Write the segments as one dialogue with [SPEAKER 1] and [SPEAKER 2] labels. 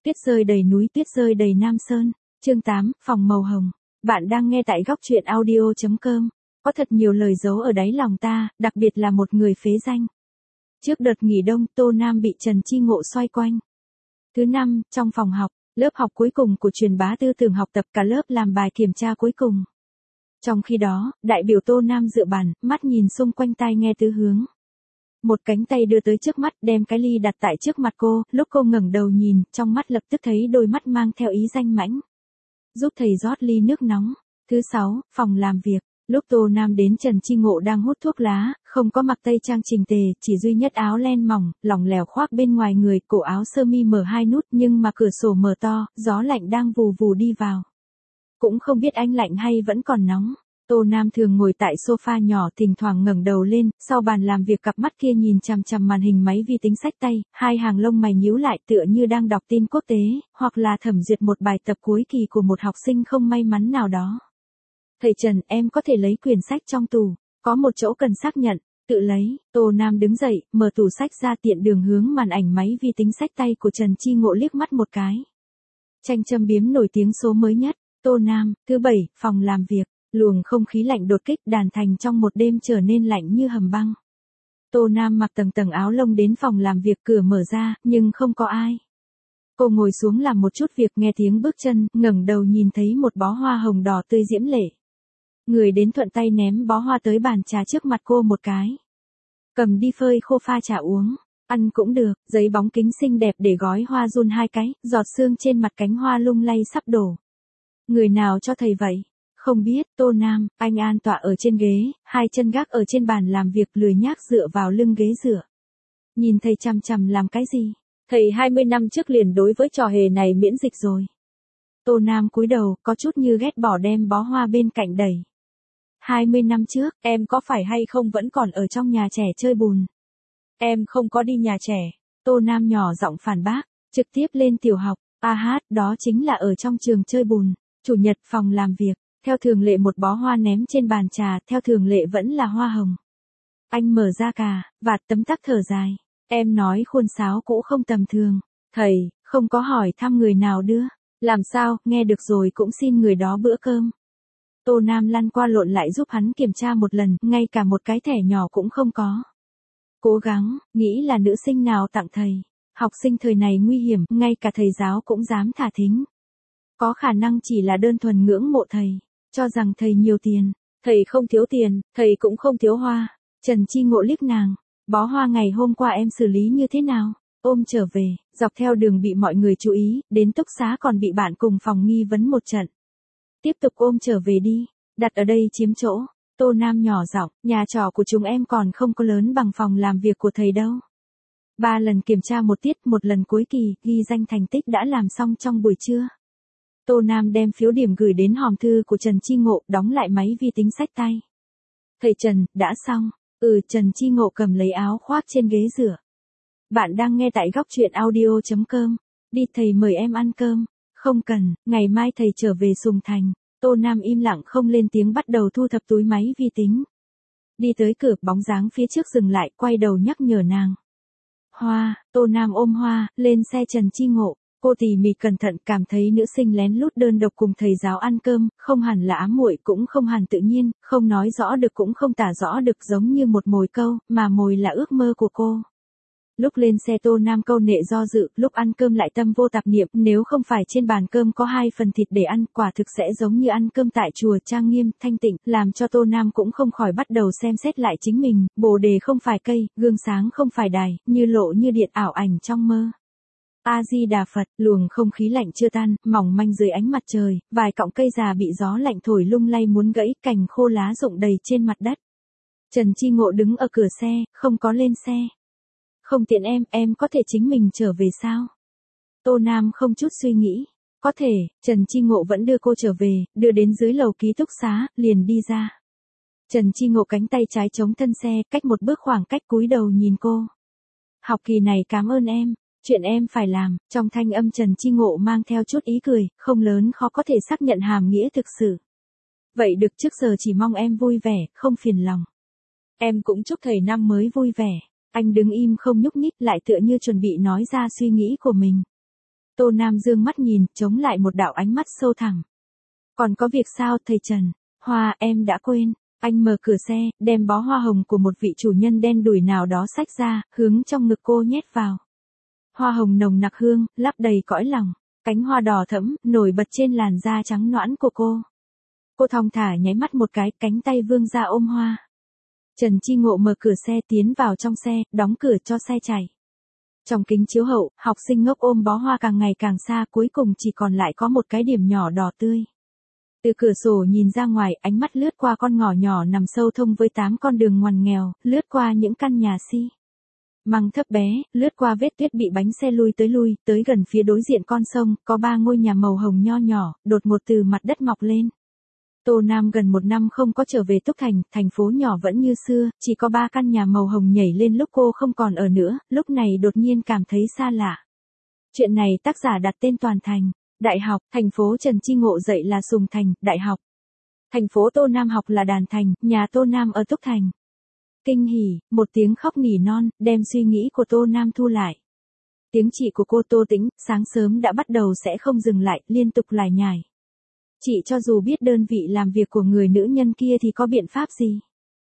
[SPEAKER 1] Tuyết rơi đầy núi, tuyết rơi đầy Nam Sơn. Chương 8, phòng màu hồng. Bạn đang nghe tại góc truyện audio.com. Có thật nhiều lời giấu ở đáy lòng ta, đặc biệt là một người phế danh. Trước đợt nghỉ đông, Tô Nam bị Trần Chi Ngộ xoay quanh. Thứ năm, trong phòng học, lớp học cuối cùng của truyền bá tư tưởng học tập, cả lớp làm bài kiểm tra cuối cùng. Trong khi đó, đại biểu Tô Nam dựa bàn, mắt nhìn xung quanh, tai nghe tứ hướng. Một cánh tay đưa tới trước mắt, đem cái ly đặt tại trước mặt cô, lúc cô ngẩng đầu nhìn, trong mắt lập tức thấy đôi mắt mang theo ý danh mãnh. Giúp thầy rót ly nước nóng. Thứ 6, phòng làm việc. Lúc Tô Nam đến, Trần Chi Ngộ đang hút thuốc lá, không có mặc tây trang chỉnh tề, chỉ duy nhất áo len mỏng, lỏng lẻo khoác bên ngoài người, cổ áo sơ mi mở 2 nút, nhưng mà cửa sổ mở to, gió lạnh đang vù vù đi vào. Cũng không biết anh lạnh hay vẫn còn nóng. Tô Nam thường ngồi tại sofa nhỏ, thỉnh thoảng ngẩng đầu lên, sau bàn làm việc cặp mắt kia nhìn chằm chằm màn hình máy vi tính sách tay, hai hàng lông mày nhíu lại tựa như đang đọc tin quốc tế, hoặc là thẩm duyệt một bài tập cuối kỳ của một học sinh không may mắn nào đó. Thầy Trần, em có thể lấy quyển sách trong tủ, có một chỗ cần xác nhận, tự lấy. Tô Nam đứng dậy, mở tủ sách ra, tiện đường hướng màn ảnh máy vi tính sách tay của Trần Chi Ngộ liếc mắt một cái. Tranh châm biếm nổi tiếng số mới nhất. Tô Nam, thứ 7, phòng làm việc. Luồng không khí lạnh đột kích, đàn thành trong một đêm trở nên lạnh như hầm băng. Tô Nam mặc tầng tầng áo lông đến phòng làm việc, cửa mở ra, nhưng không có ai. Cô ngồi xuống làm một chút việc, nghe tiếng bước chân, ngẩng đầu nhìn thấy một bó hoa hồng đỏ tươi diễm lệ. Người đến thuận tay ném bó hoa tới bàn trà trước mặt cô một cái. Cầm đi phơi khô pha trà uống, ăn cũng được. Giấy bóng kính xinh đẹp để gói hoa run 2 cái, giọt sương trên mặt cánh hoa lung lay sắp đổ. Người nào cho thầy vậy? Không biết. Tô Nam, anh an tọa ở trên ghế, hai chân gác ở trên bàn làm việc, lười nhác dựa vào lưng ghế dựa. Nhìn thầy chằm chằm làm cái gì? Thầy 20 năm trước liền đối với trò hề này miễn dịch rồi. Tô Nam cúi đầu, có chút như ghét bỏ, đem bó hoa bên cạnh đẩy. 20 năm trước, em có phải hay không vẫn còn ở trong nhà trẻ chơi bùn? Em không có đi nhà trẻ. Tô Nam nhỏ giọng phản bác, trực tiếp lên tiểu học. Đó chính là ở trong trường chơi bùn. Chủ nhật, phòng làm việc. Theo thường lệ một bó hoa ném trên bàn trà, theo thường lệ vẫn là hoa hồng. Anh mở ra cà vạt, tấm tắc thở dài. Em nói khuôn sáo cũ không tầm thường. Thầy, không có hỏi thăm người nào đưa. Làm sao, nghe được rồi cũng xin người đó bữa cơm. Tô Nam lăn qua lộn lại giúp hắn kiểm tra một lần, ngay cả một cái thẻ nhỏ cũng không có. Cố gắng, nghĩ là nữ sinh nào tặng thầy. Học sinh thời này nguy hiểm, ngay cả thầy giáo cũng dám thả thính. Có khả năng chỉ là đơn thuần ngưỡng mộ thầy, cho rằng thầy nhiều tiền. Thầy không thiếu tiền, thầy cũng không thiếu hoa. Trần Chi Ngộ liếc nàng. Bó hoa ngày hôm qua em xử lý như thế nào? Ôm trở về, dọc theo đường bị mọi người chú ý, đến túc xá còn bị bạn cùng phòng nghi vấn một trận. Tiếp tục ôm trở về đi, đặt ở đây chiếm chỗ. Tô Nam nhỏ giọng, nhà trọ của chúng em còn không có lớn bằng phòng làm việc của thầy đâu. 3 lần kiểm tra một tiết, một lần cuối kỳ, ghi danh thành tích đã làm xong trong buổi trưa. Tô Nam đem phiếu điểm gửi đến hòm thư của Trần Chi Ngộ, đóng lại máy vi tính sách tay. Thầy Trần, đã xong. Trần Chi Ngộ cầm lấy áo khoác trên ghế rửa. Bạn đang nghe tại góc truyện audio.com. Đi, thầy mời em ăn cơm. Không cần, ngày mai thầy trở về Sùng Thành. Tô Nam im lặng không lên tiếng, bắt đầu thu thập túi máy vi tính. Đi tới cửa, bóng dáng phía trước dừng lại, quay đầu nhắc nhở nàng. Hoa. Tô Nam ôm hoa, lên xe Trần Chi Ngộ. Cô tỉ mỉ cẩn thận, cảm thấy nữ sinh lén lút đơn độc cùng thầy giáo ăn cơm, không hẳn là ám muội, cũng không hẳn tự nhiên, không nói rõ được cũng không tả rõ được, giống như một mồi câu, mà mồi là ước mơ của cô. Lúc lên xe Tô Nam câu nệ do dự, lúc ăn cơm lại tâm vô tạp niệm, nếu không phải trên bàn cơm có 2 phần thịt để ăn, quả thực sẽ giống như ăn cơm tại chùa, trang nghiêm, thanh tịnh, làm cho Tô Nam cũng không khỏi bắt đầu xem xét lại chính mình. Bồ đề không phải cây, gương sáng không phải đài, như lộ như điện, ảo ảnh trong mơ. A Di Đà Phật. Luồng không khí lạnh chưa tan, mỏng manh dưới ánh mặt trời, vài cọng cây già bị gió lạnh thổi lung lay muốn gãy, cành khô lá rụng đầy trên mặt đất. Trần Chi Ngộ đứng ở cửa xe, không có lên xe. Không tiện em có thể chính mình trở về sao? Tô Nam không chút suy nghĩ. Có thể. Trần Chi Ngộ vẫn đưa cô trở về, đưa đến dưới lầu ký túc xá, liền đi ra. Trần Chi Ngộ cánh tay trái chống thân xe, cách một bước khoảng cách, cúi đầu nhìn cô. Học kỳ này cảm ơn em. Chuyện em phải làm. Trong thanh âm Trần Chi Ngộ mang theo chút ý cười, không lớn khó có thể xác nhận hàm nghĩa thực sự. Vậy được, trước giờ chỉ mong em vui vẻ, không phiền lòng. Em cũng chúc thầy năm mới vui vẻ. Anh đứng im không nhúc nhích, lại tựa như chuẩn bị nói ra suy nghĩ của mình. Tô Nam dương mắt nhìn, chống lại một đạo ánh mắt sâu thẳm. Còn có việc sao thầy Trần? Hoa, em đã quên. Anh mở cửa xe, đem bó hoa hồng của một vị chủ nhân đen đủi nào đó xách ra, hướng trong ngực cô nhét vào. Hoa hồng nồng nặc hương, lấp đầy cõi lòng. Cánh hoa đỏ thẫm, nổi bật trên làn da trắng nõn của cô. Cô thong thả nháy mắt một cái, cánh tay vươn ra ôm hoa. Trần Chi Ngộ mở cửa xe tiến vào trong xe, đóng cửa cho xe chạy. Trong kính chiếu hậu, học sinh ngốc ôm bó hoa càng ngày càng xa, cuối cùng chỉ còn lại có một cái điểm nhỏ đỏ tươi. Từ cửa sổ nhìn ra ngoài, ánh mắt lướt qua con ngõ nhỏ nằm sâu thông với 8 con đường ngoằn nghèo, lướt qua những căn nhà măng thấp bé, lướt qua vết tuyết bị bánh xe lui, tới gần phía đối diện con sông, có 3 ngôi nhà màu hồng nho nhỏ, đột ngột từ mặt đất mọc lên. Tô Nam gần 1 năm không có trở về Túc Thành, thành phố nhỏ vẫn như xưa, chỉ có 3 căn nhà màu hồng nhảy lên lúc cô không còn ở nữa, lúc này đột nhiên cảm thấy xa lạ. Chuyện này tác giả đặt tên toàn thành. Đại học, thành phố Trần Chi Ngộ dạy là Sùng Thành, đại học. Thành phố Tô Nam học là Đàn Thành, nhà Tô Nam ở Túc Thành. Kinh hỉ, một tiếng khóc nỉ non, đem suy nghĩ của Tô Nam thu lại. Tiếng chị của cô Tô Tĩnh, sáng sớm đã bắt đầu sẽ không dừng lại, liên tục lải nhải. Chị cho dù biết đơn vị làm việc của người nữ nhân kia thì có biện pháp gì?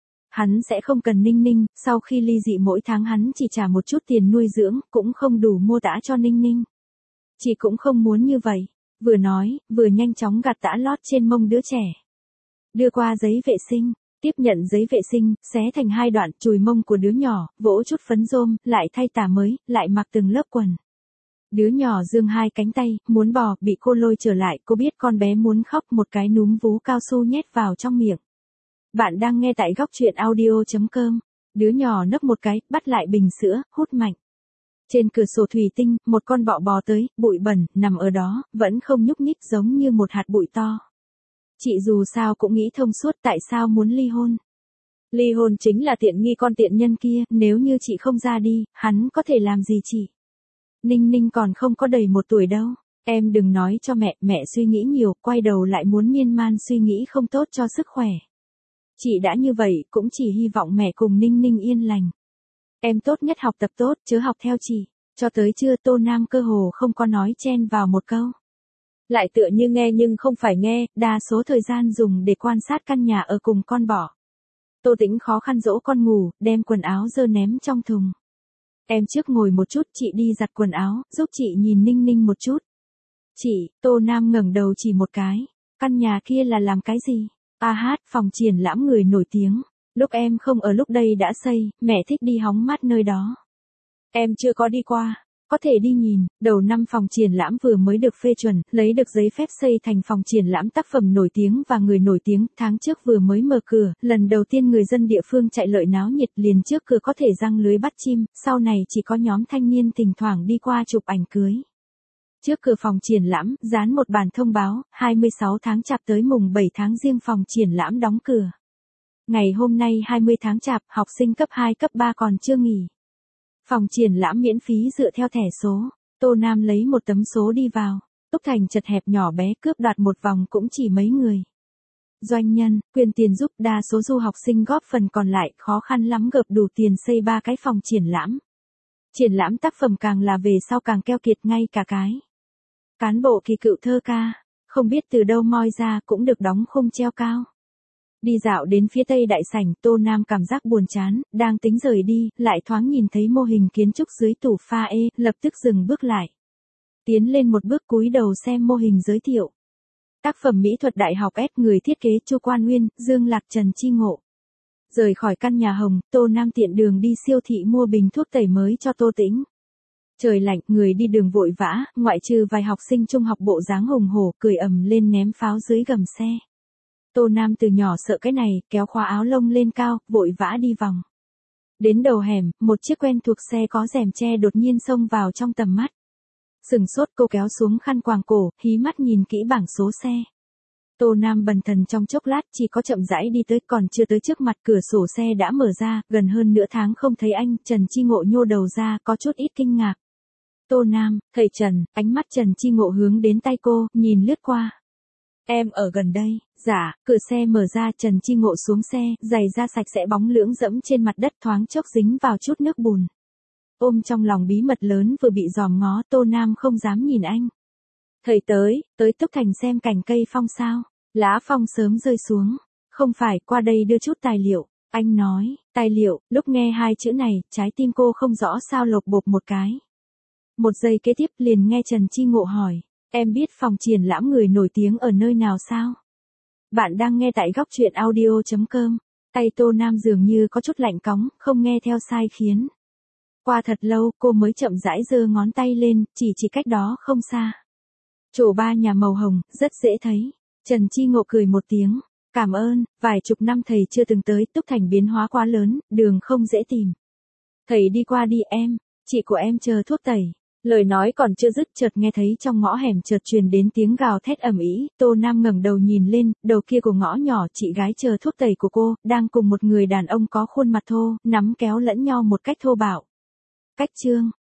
[SPEAKER 1] Hắn sẽ không cần Ninh Ninh, sau khi ly dị mỗi tháng hắn chỉ trả một chút tiền nuôi dưỡng, cũng không đủ mua tã cho Ninh Ninh. Chị cũng không muốn như vậy. Vừa nói, vừa nhanh chóng gạt tã lót trên mông đứa trẻ. Đưa qua giấy vệ sinh, tiếp nhận giấy vệ sinh, xé thành 2 đoạn, chùi mông của đứa nhỏ, vỗ chút phấn rôm, lại thay tả mới, lại mặc từng lớp quần. Đứa nhỏ giương 2 cánh tay, muốn bò, bị cô lôi trở lại, cô biết con bé muốn khóc, một cái núm vú cao su nhét vào trong miệng. Bạn đang nghe tại góc truyện audio.com. Đứa nhỏ nấc một cái, bắt lại bình sữa, hút mạnh. Trên cửa sổ thủy tinh, một con bọ bò tới, bụi bẩn, nằm ở đó, vẫn không nhúc nhích giống như một hạt bụi to. Chị dù sao cũng nghĩ thông suốt tại sao muốn ly hôn. Ly hôn chính là tiện nghi con tiện nhân kia, nếu như chị không ra đi, hắn có thể làm gì chị? Ninh Ninh còn không có đầy 1 tuổi đâu. Em đừng nói cho mẹ suy nghĩ nhiều, quay đầu lại muốn miên man suy nghĩ không tốt cho sức khỏe. Chị đã như vậy, cũng chỉ hy vọng mẹ cùng Ninh Ninh yên lành. Em tốt nhất học tập tốt, chớ học theo chị. Cho tới trưa Tô Nam cơ hồ không có nói chen vào một câu. Lại tựa như nghe nhưng không phải nghe, đa số thời gian dùng để quan sát căn nhà ở cùng con bọ. Tô Tĩnh khó khăn dỗ con ngủ, đem quần áo dơ ném trong thùng. Em trước ngồi một chút, chị đi giặt quần áo, giúp chị nhìn Ninh Ninh một chút. Chị, Tô Nam ngẩng đầu chỉ một cái. Căn nhà kia là làm cái gì? Phòng triển lãm người nổi tiếng. Lúc em không ở lúc đây đã xây, mẹ thích đi hóng mát nơi đó. Em chưa có đi qua, có thể đi nhìn. Đầu năm phòng triển lãm vừa mới được phê chuẩn, lấy được giấy phép xây thành phòng triển lãm tác phẩm nổi tiếng và người nổi tiếng, tháng trước vừa mới mở cửa, lần đầu tiên người dân địa phương chạy lợi náo nhiệt, liền trước cửa có thể giăng lưới bắt chim, sau này chỉ có nhóm thanh niên thỉnh thoảng đi qua chụp ảnh cưới. Trước cửa phòng triển lãm, dán một bản thông báo, 26 tháng Chạp tới mùng 7 tháng Giêng phòng triển lãm đóng cửa. Ngày hôm nay 20 tháng Chạp, học sinh cấp 2 cấp 3 còn chưa nghỉ. Phòng triển lãm miễn phí dựa theo thẻ số. Tô Nam lấy một tấm số đi vào. Túc Thành chật hẹp nhỏ bé, cướp đoạt một vòng cũng chỉ mấy người. Doanh nhân, quyên tiền giúp, đa số du học sinh góp phần còn lại, khó khăn lắm gộp đủ tiền xây 3 cái phòng triển lãm. Triển lãm tác phẩm càng là về sau càng keo kiệt, ngay cả cái cán bộ kỳ cựu thơ ca, không biết từ đâu moi ra cũng được đóng khung treo cao. Đi dạo đến phía tây đại sảnh, Tô Nam cảm giác buồn chán, đang tính rời đi, lại thoáng nhìn thấy mô hình kiến trúc dưới tủ pha lập tức dừng bước lại. Tiến lên một bước cúi đầu xem mô hình giới thiệu. Tác phẩm mỹ thuật đại học S, người thiết kế Chu Quan Nguyên, Dương Lạc, Trần Chi Ngộ. Rời khỏi căn nhà hồng, Tô Nam tiện đường đi siêu thị mua bình thuốc tẩy mới cho Tô Tĩnh. Trời lạnh, người đi đường vội vã, ngoại trừ vài học sinh trung học bộ dáng hùng hổ, cười ầm lên ném pháo dưới gầm xe. Tô Nam từ nhỏ sợ cái này, kéo khóa áo lông lên cao, vội vã đi vòng. Đến đầu hẻm, một chiếc quen thuộc xe có rèm che đột nhiên xông vào trong tầm mắt. Sừng sốt, cô kéo xuống khăn quàng cổ, hí mắt nhìn kỹ bảng số xe. Tô Nam bần thần trong chốc lát, chỉ có chậm rãi đi tới, còn chưa tới trước mặt, cửa sổ xe đã mở ra, gần hơn nửa tháng không thấy anh. Trần Chi Ngộ nhô đầu ra, có chút ít kinh ngạc. Tô Nam, thầy Trần, ánh mắt Trần Chi Ngộ hướng đến tay cô, nhìn lướt qua. Em ở gần đây. Dạ, cửa xe mở ra, Trần Chi Ngộ xuống xe, giày da sạch sẽ bóng lưỡng dẫm trên mặt đất, thoáng chốc dính vào chút nước bùn. ôm trong lòng bí mật lớn vừa bị dòm ngó, Tô Nam không dám nhìn anh. Thời tới Túc Thành xem cành cây phong sao, lá phong sớm rơi xuống, không phải qua đây đưa chút tài liệu, anh nói, tài liệu, lúc nghe hai chữ này, trái tim cô không rõ sao lột bột một cái. Một giây kế tiếp liền nghe Trần Chi Ngộ hỏi, em biết phòng triển lãm người nổi tiếng ở nơi nào sao? Bạn đang nghe tại góc truyện audio.com, tay Tô Nam dường như có chút lạnh cóng, không nghe theo sai khiến. Qua thật lâu cô mới chậm rãi giơ ngón tay lên, chỉ cách đó không xa. Trổ ba nhà màu hồng, rất dễ thấy. Trần Chi Ngộ cười một tiếng, cảm ơn, vài chục năm thầy chưa từng tới, Túc Thành biến hóa quá lớn, đường không dễ tìm. Thầy đi qua đi em, chị của em chờ thuốc tẩy. Lời nói còn chưa dứt chợt nghe thấy trong ngõ hẻm chợt truyền đến tiếng gào thét ầm ĩ. Tô Nam ngẩng đầu nhìn lên, đầu kia của ngõ nhỏ chị gái chờ thuốc tẩy của cô, đang cùng một người đàn ông có khuôn mặt thô, nắm kéo lẫn nhau một cách thô bạo. Cách chương